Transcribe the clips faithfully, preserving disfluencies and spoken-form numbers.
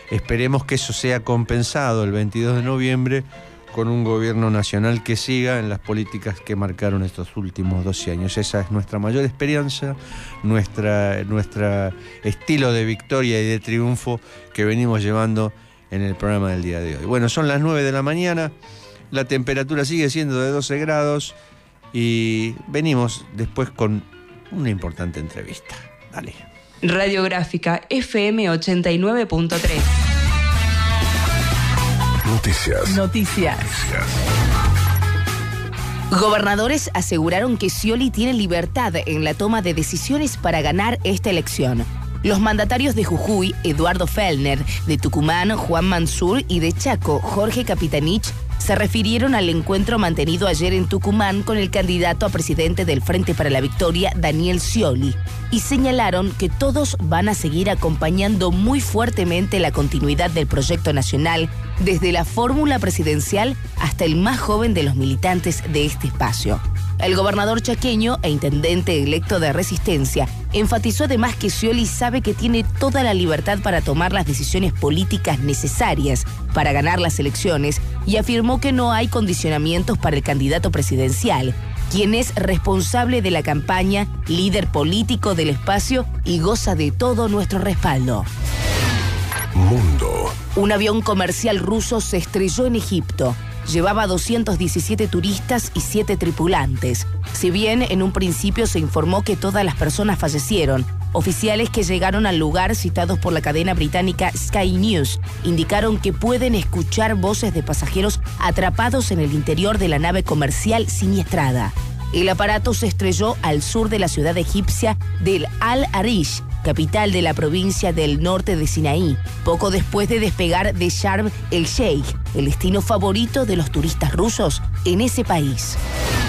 esperemos que eso sea compensado el veintidós de noviembre con un gobierno nacional que siga en las políticas que marcaron estos últimos doce años. Esa es nuestra mayor esperanza, nuestra, nuestra estilo de victoria y de triunfo que venimos llevando en el programa del día de hoy. Bueno, son las nueve de la mañana, la temperatura sigue siendo de doce grados y venimos después con una importante entrevista. Dale. Radiográfica F M ochenta y nueve punto tres. Noticias. Noticias. Gobernadores aseguraron que Scioli tiene libertad en la toma de decisiones para ganar esta elección. Los mandatarios de Jujuy, Eduardo Fellner, de Tucumán, Juan Mansur, y de Chaco, Jorge Capitanich, se refirieron al encuentro mantenido ayer en Tucumán con el candidato a presidente del Frente para la Victoria, Daniel Scioli, y señalaron que todos van a seguir acompañando muy fuertemente la continuidad del proyecto nacional, desde la fórmula presidencial hasta el más joven de los militantes de este espacio. El gobernador chaqueño e intendente electo de Resistencia enfatizó además que Scioli sabe que tiene toda la libertad para tomar las decisiones políticas necesarias para ganar las elecciones y afirmó que no hay condicionamientos para el candidato presidencial, quien es responsable de la campaña, líder político del espacio y goza de todo nuestro respaldo. Mundo. Un avión comercial ruso se estrelló en Egipto. Llevaba doscientos diecisiete turistas y siete tripulantes. Si bien en un principio se informó que todas las personas fallecieron, oficiales que llegaron al lugar, citados por la cadena británica Sky News, indicaron que pueden escuchar voces de pasajeros atrapados en el interior de la nave comercial siniestrada. El aparato se estrelló al sur de la ciudad egipcia del Al-Arish, capital de la provincia del norte de Sinaí, poco después de despegar de Sharm el-Sheikh, el destino favorito de los turistas rusos en ese país.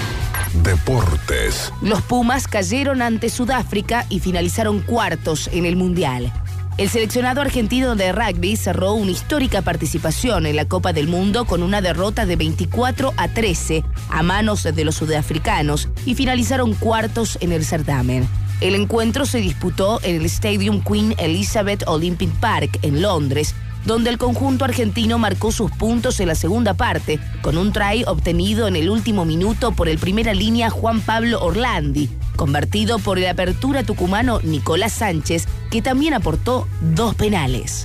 Deportes. Los Pumas cayeron ante Sudáfrica y finalizaron cuartos en el Mundial. El seleccionado argentino de rugby cerró una histórica participación en la Copa del Mundo con una derrota de veinticuatro a trece a manos de los sudafricanos y finalizaron cuartos en el certamen. El encuentro se disputó en el Stadium Queen Elizabeth Olympic Park en Londres, donde el conjunto argentino marcó sus puntos en la segunda parte, con un try obtenido en el último minuto por el primera línea Juan Pablo Orlandi, convertido por el apertura tucumano Nicolás Sánchez, que también aportó dos penales.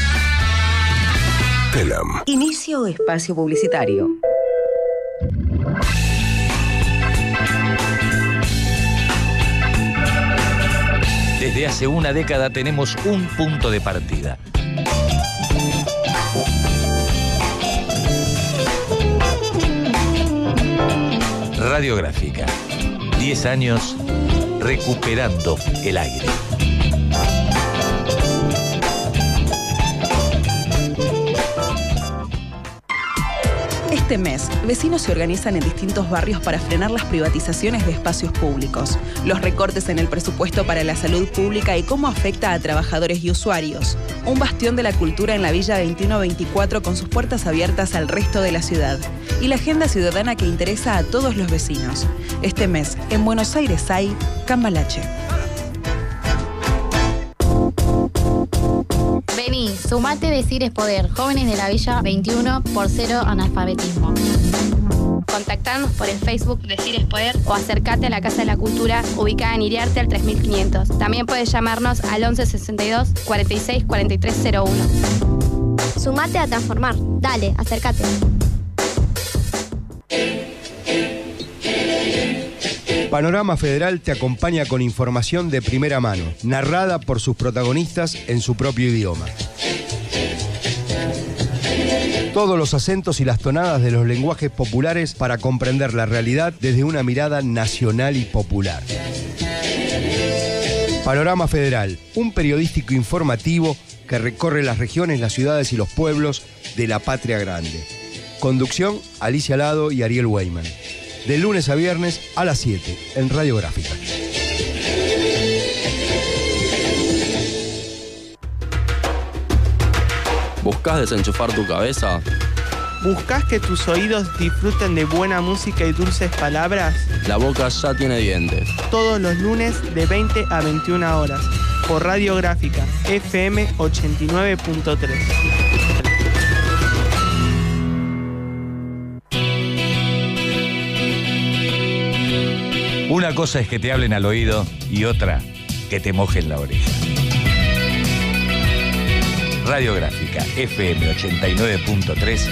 Telam. Inicio espacio publicitario. Desde hace una década tenemos un punto de partida. Radiográfica. Diez años recuperando el aire. Este mes, vecinos se organizan en distintos barrios para frenar las privatizaciones de espacios públicos, los recortes en el presupuesto para la salud pública y cómo afecta a trabajadores y usuarios. Un bastión de la cultura en la Villa veintiuno veinticuatro con sus puertas abiertas al resto de la ciudad. Y la agenda ciudadana que interesa a todos los vecinos. Este mes, en Buenos Aires hay Cambalache. Vení, sumate Decir es Poder, jóvenes de la Villa veintiuno por cero analfabetismo. Contactanos por el Facebook Decir es Poder o acércate a la Casa de la Cultura ubicada en Iriarte al tres mil quinientos. También puedes llamarnos al once sesenta y dos cuarenta y seis cuarenta y tres cero uno. Sumate a transformar. Dale, acércate. Panorama Federal te acompaña con información de primera mano, narrada por sus protagonistas en su propio idioma. Todos los acentos y las tonadas de los lenguajes populares para comprender la realidad desde una mirada nacional y popular. Panorama Federal, un periodístico informativo que recorre las regiones, las ciudades y los pueblos de la patria grande. Conducción, Alicia Lado y Ariel Weyman. De lunes a viernes a las siete en Radiográfica. ¿Buscás desenchufar tu cabeza? ¿Buscás que tus oídos disfruten de buena música y dulces palabras? La boca ya tiene dientes. Todos los lunes de veinte a veintiuna horas. por Radiográfica F M ochenta y nueve punto tres. Una cosa es que te hablen al oído y otra que te mojen la oreja. Radiográfica F M ochenta y nueve punto tres.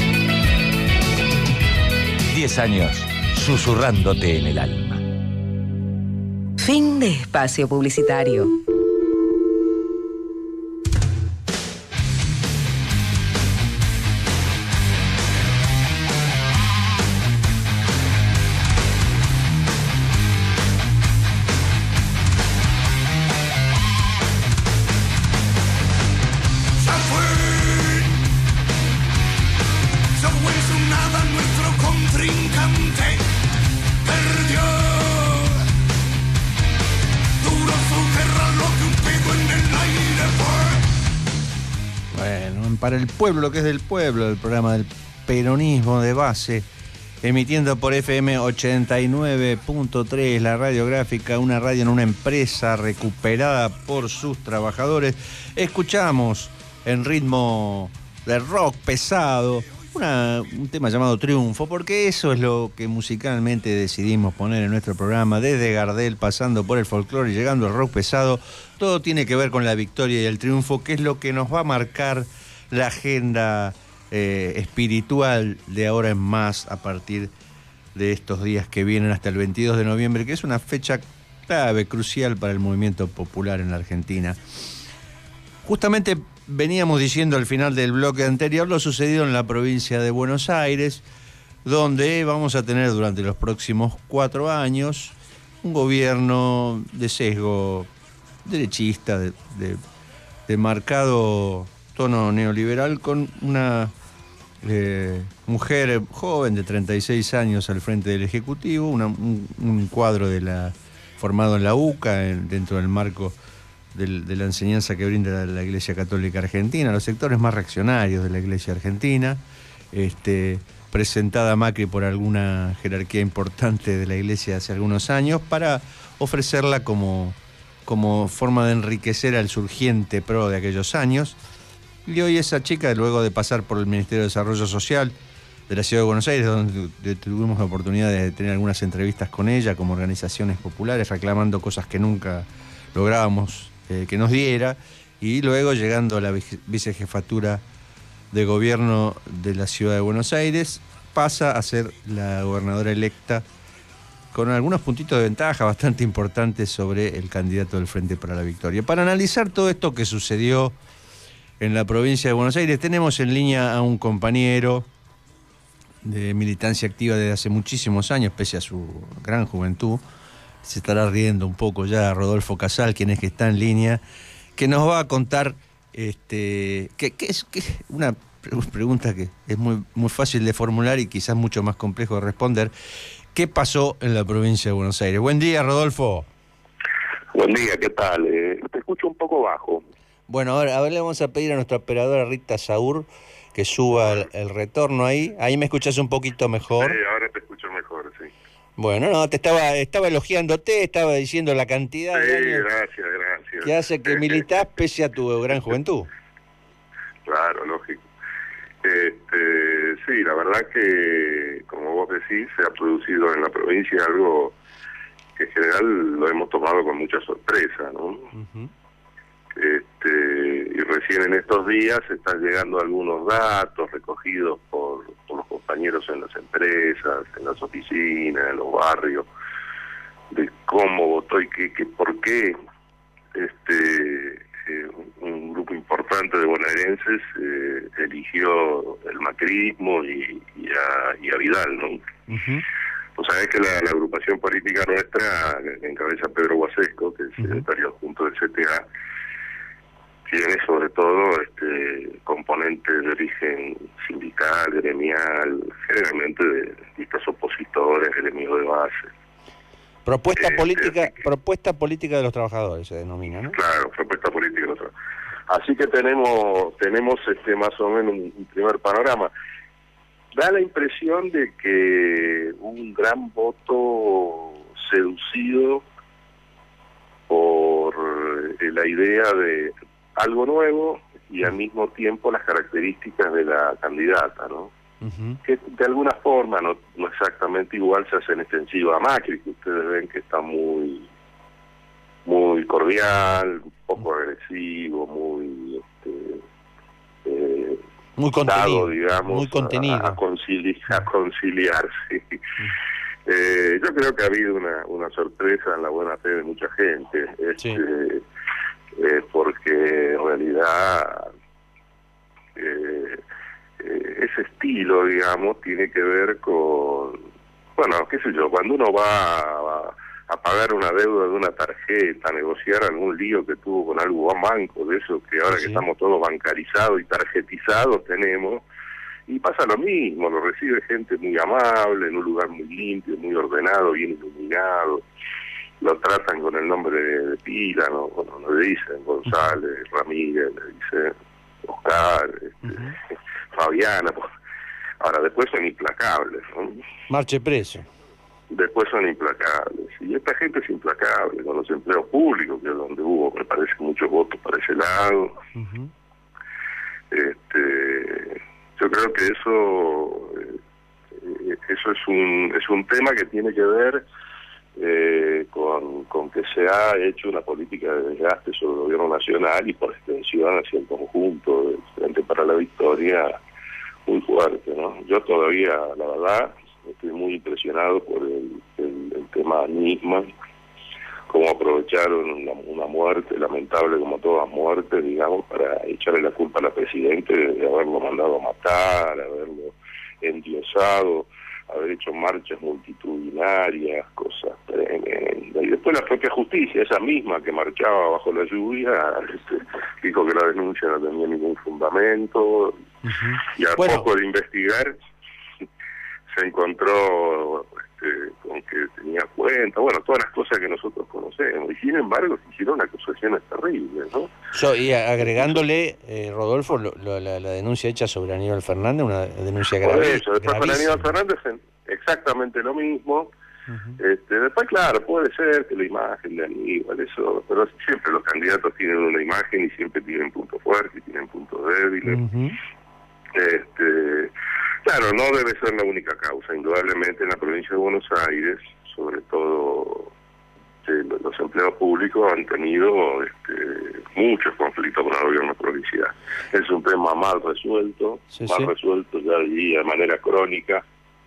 Diez años susurrándote en el alma. Fin de espacio publicitario. Para el pueblo, lo que es del pueblo, el programa del peronismo de base, emitiendo por F M ochenta y nueve punto tres, la Radiográfica, una radio en una empresa recuperada por sus trabajadores. Escuchamos en ritmo de rock pesado una, un tema llamado Triunfo, porque eso es lo que musicalmente decidimos poner en nuestro programa, desde Gardel, pasando por el folclore y llegando al rock pesado. Todo tiene que ver con la victoria y el triunfo, que es lo que nos va a marcar la agenda eh, espiritual de ahora en más, a partir de estos días que vienen hasta el veintidós de noviembre, que es una fecha clave, crucial para el movimiento popular en la Argentina. Justamente veníamos diciendo al final del bloque anterior lo sucedido en la provincia de Buenos Aires, donde vamos a tener durante los próximos cuatro años un gobierno de sesgo derechista, de, de, de marcado tono neoliberal, con una eh, mujer joven de treinta y seis años al frente del Ejecutivo, una, un, un cuadro de la, formado en la U C A, en, dentro del marco del, de la enseñanza que brinda la, la Iglesia Católica Argentina, los sectores más reaccionarios de la Iglesia Argentina, este, presentada a Macri por alguna jerarquía importante de la Iglesia hace algunos años, para ofrecerla como, como forma de enriquecer al surgiente PRO de aquellos años. Y hoy esa chica, luego de pasar por el Ministerio de Desarrollo Social de la Ciudad de Buenos Aires, donde tuvimos la oportunidad de tener algunas entrevistas con ella, como organizaciones populares, reclamando cosas que nunca lográbamos eh, que nos diera, y luego llegando a la vicejefatura de gobierno de la Ciudad de Buenos Aires, pasa a ser la gobernadora electa, con algunos puntitos de ventaja bastante importantes sobre el candidato del Frente para la Victoria. Para analizar todo esto que sucedió en la provincia de Buenos Aires, tenemos en línea a un compañero de militancia activa desde hace muchísimos años, pese a su gran juventud. Se estará riendo un poco ya Rodolfo Casal, quien es que está en línea, que nos va a contar este, que, que es que una pregunta que es muy, muy fácil de formular y quizás mucho más complejo de responder. ¿Qué pasó en la provincia de Buenos Aires? Buen día, Rodolfo. Buen día, ¿qué tal? Eh, te escucho un poco bajo. Bueno, ahora, ahora le vamos a pedir a nuestra operadora Rita Saur que suba el, el retorno ahí. Ahí me escuchas un poquito mejor. Sí, ahora te escucho mejor, sí. Bueno, no, te estaba, estaba elogiándote, estaba diciendo la cantidad sí, de años gracias, gracias. que hace que militás pese a tu gran juventud. Claro, lógico. Este, sí, la verdad que, como vos decís, se ha producido en la provincia algo que en general lo hemos tomado con mucha sorpresa, ¿no? Uh-huh. Este, y recién en estos días están llegando algunos datos recogidos por, por los compañeros en las empresas, en las oficinas, en los barrios, de cómo votó y qué, qué por qué este eh, un grupo importante de bonaerenses eh, eligió el macrismo y, y, a, y a Vidal, ¿no? Uh-huh. Pues sabés que la, la agrupación política nuestra, que encabeza Pedro Guasesco, que es el secretario adjunto del C T A, tiene sobre todo este componentes de origen sindical, gremial, generalmente de listas opositores, enemigos de base. Propuesta este, política que, propuesta política de los trabajadores se denomina, ¿no? Claro, propuesta política de los trabajadores. Así que tenemos tenemos este más o menos un, un primer panorama. Da la impresión de que un gran voto seducido por eh, la idea de algo nuevo y al mismo tiempo las características de la candidata, ¿no? Uh-huh. Que de alguna forma, no, no exactamente igual, se hacen extensiva a Macri, que ustedes ven que está muy muy cordial, un poco agresivo, muy este, eh, muy contenido, dado, digamos, muy contenido. A, a, concili a conciliarse. Uh-huh. eh, yo creo que ha habido una, una sorpresa en la buena fe de mucha gente, este, sí. eh, porque en realidad eh, eh, ese estilo, digamos, tiene que ver con, bueno, qué sé yo, cuando uno va a, a pagar una deuda de una tarjeta, a negociar algún lío que tuvo con algún banco, de eso que ahora sí. que estamos todos bancarizados y tarjetizados tenemos, y pasa lo mismo, lo recibe gente muy amable, en un lugar muy limpio, muy ordenado, bien iluminado, lo tratan con el nombre de, de pila, no, bueno, no le dicen González, Ramírez, le dicen Oscar, este, uh-huh. Fabiana, pues. Ahora después son implacables, ¿no? Marche preso. Después son implacables, y esta gente es implacable con los empleos públicos, que es donde hubo, me parece, muchos votos para ese lado. Uh-huh. Este, yo creo que eso eh, eso es un es un tema que tiene que ver eh, con, con que se ha hecho una política de desgaste sobre el gobierno nacional y por extensión hacia el conjunto del Frente para la Victoria muy fuerte, ¿no? Yo todavía, la verdad, estoy muy impresionado por el, el, el tema Nisman, cómo aprovecharon una, una muerte lamentable como todas muertes, digamos, para echarle la culpa a la Presidente de haberlo mandado a matar, haberlo endiosado, haber hecho marchas multitudinarias, cosas tremendas. Y después la propia justicia, esa misma que marchaba bajo la lluvia, este, dijo que la denuncia no tenía ningún fundamento, uh-huh. y al bueno. poco de investigar se encontró este, con que tenía cuenta, bueno, todas las cosas que nosotros conocemos, y sin embargo se hicieron acusaciones terribles, ¿no? So, y agregándole, eh, Rodolfo, lo, lo, la, la denuncia hecha sobre Aníbal Fernández, una denuncia grave. Por eso, después con Aníbal Fernández exactamente lo mismo. Uh-huh. este, después, claro, puede ser que la imagen de Aníbal, eso, pero siempre los candidatos tienen una imagen y siempre tienen puntos fuertes y tienen puntos débiles. Uh-huh. Este, claro, no debe ser la única causa. Indudablemente en la provincia de Buenos Aires, sobre todo eh, los empleados públicos han tenido este, muchos conflictos con el gobierno provincial. Es un tema mal resuelto, sí, mal sí. resuelto ya allí de manera crónica,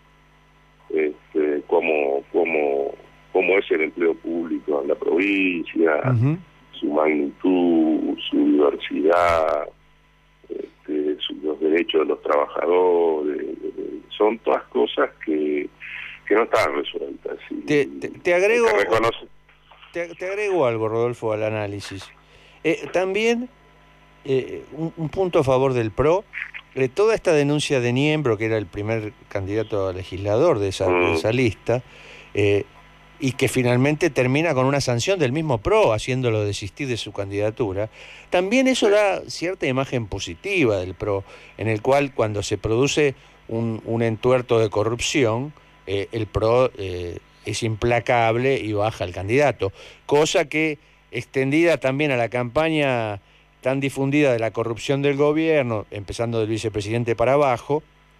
este, como, como, como es el empleo público en la provincia, uh-huh. su magnitud, su diversidad, Este, los derechos de los trabajadores, son todas cosas que, que no están resueltas. Y, te, te, te agrego te, te agrego algo, Rodolfo, al análisis. Eh, también eh, un, un punto a favor del P R O, eh, toda esta denuncia de Niembro, que era el primer candidato a legislador de esa, mm. de esa lista, eh, y que finalmente termina con una sanción del mismo P R O, haciéndolo desistir de su candidatura, también eso da cierta imagen positiva del P R O, en el cual cuando se produce un, un entuerto de corrupción, eh, el P R O eh, es implacable y baja al candidato, cosa que, extendida también a la campaña tan difundida de la corrupción del gobierno, empezando del vicepresidente para abajo,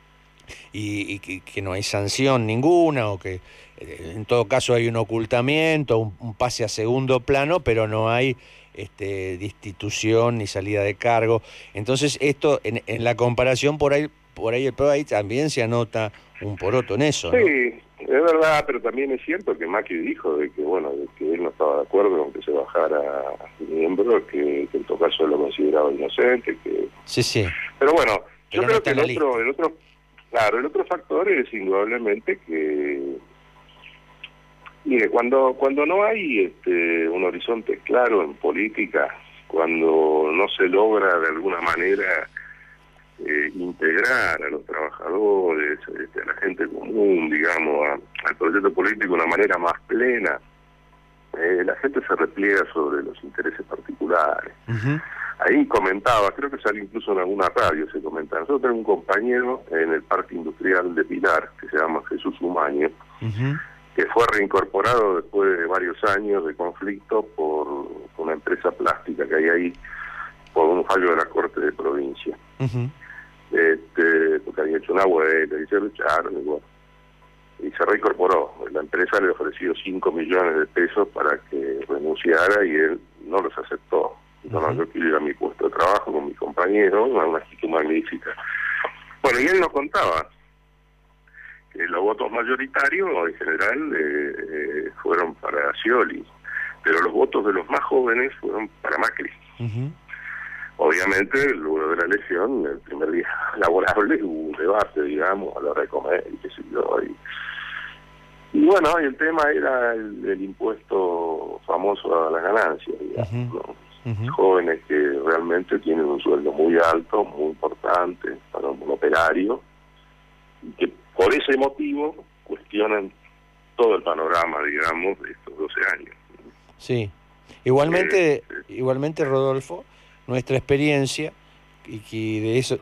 y, y que, que no hay sanción ninguna, o que en todo caso hay un ocultamiento, un, un pase a segundo plano, pero no hay este, destitución ni salida de cargo. Entonces esto, en, en la comparación, por ahí por ahí el P R O ahí también se anota un poroto en eso, ¿no? Sí, es verdad, pero también es cierto que Macri dijo de que, bueno, de que él no estaba de acuerdo con que se bajara Niembro, que, que en todo caso lo consideraba inocente, que... Sí, sí. Pero bueno, yo pero creo no que el otro, el otro, claro, el otro factor es indudablemente que... Mire, cuando cuando no hay este, un horizonte claro en política, cuando no se logra de alguna manera eh, integrar a los trabajadores, este, a la gente común, digamos, a, al proyecto político de una manera más plena, eh, la gente se repliega sobre los intereses particulares. Uh-huh. Ahí comentaba, creo que salió incluso en alguna radio, se comentaba, nosotros tenemos un compañero en el Parque Industrial de Pilar, que se llama Jesús Umaño, uh-huh. que fue reincorporado después de varios años de conflicto por una empresa plástica que hay ahí, por un fallo de la Corte de Provincia. Uh-huh. Este, porque había hecho una huelga y se lucharon y bueno, y se reincorporó. La empresa le ofreció cinco millones de pesos para que renunciara y él no los aceptó. Entonces, uh-huh. yo quiero ir a mi puesto de trabajo con mi compañero, una, una actitud magnífica. Bueno, y él nos contaba que los votos mayoritarios en general eh, eh, fueron para Scioli, pero los votos de los más jóvenes fueron para Macri. Uh-huh. Obviamente, luego de la elección, el primer día laborable, hubo un debate, digamos, a la hora de comer y qué sé yo. Y, y bueno, y el tema era el, el impuesto famoso a la ganancia, digamos, uh-huh. ¿no? Uh-huh. Jóvenes que realmente tienen un sueldo muy alto, muy importante para un operario, y que por ese motivo cuestionan todo el panorama, digamos, de estos doce años. Sí. Igualmente, eh, igualmente Rodolfo, nuestra experiencia, y que de eso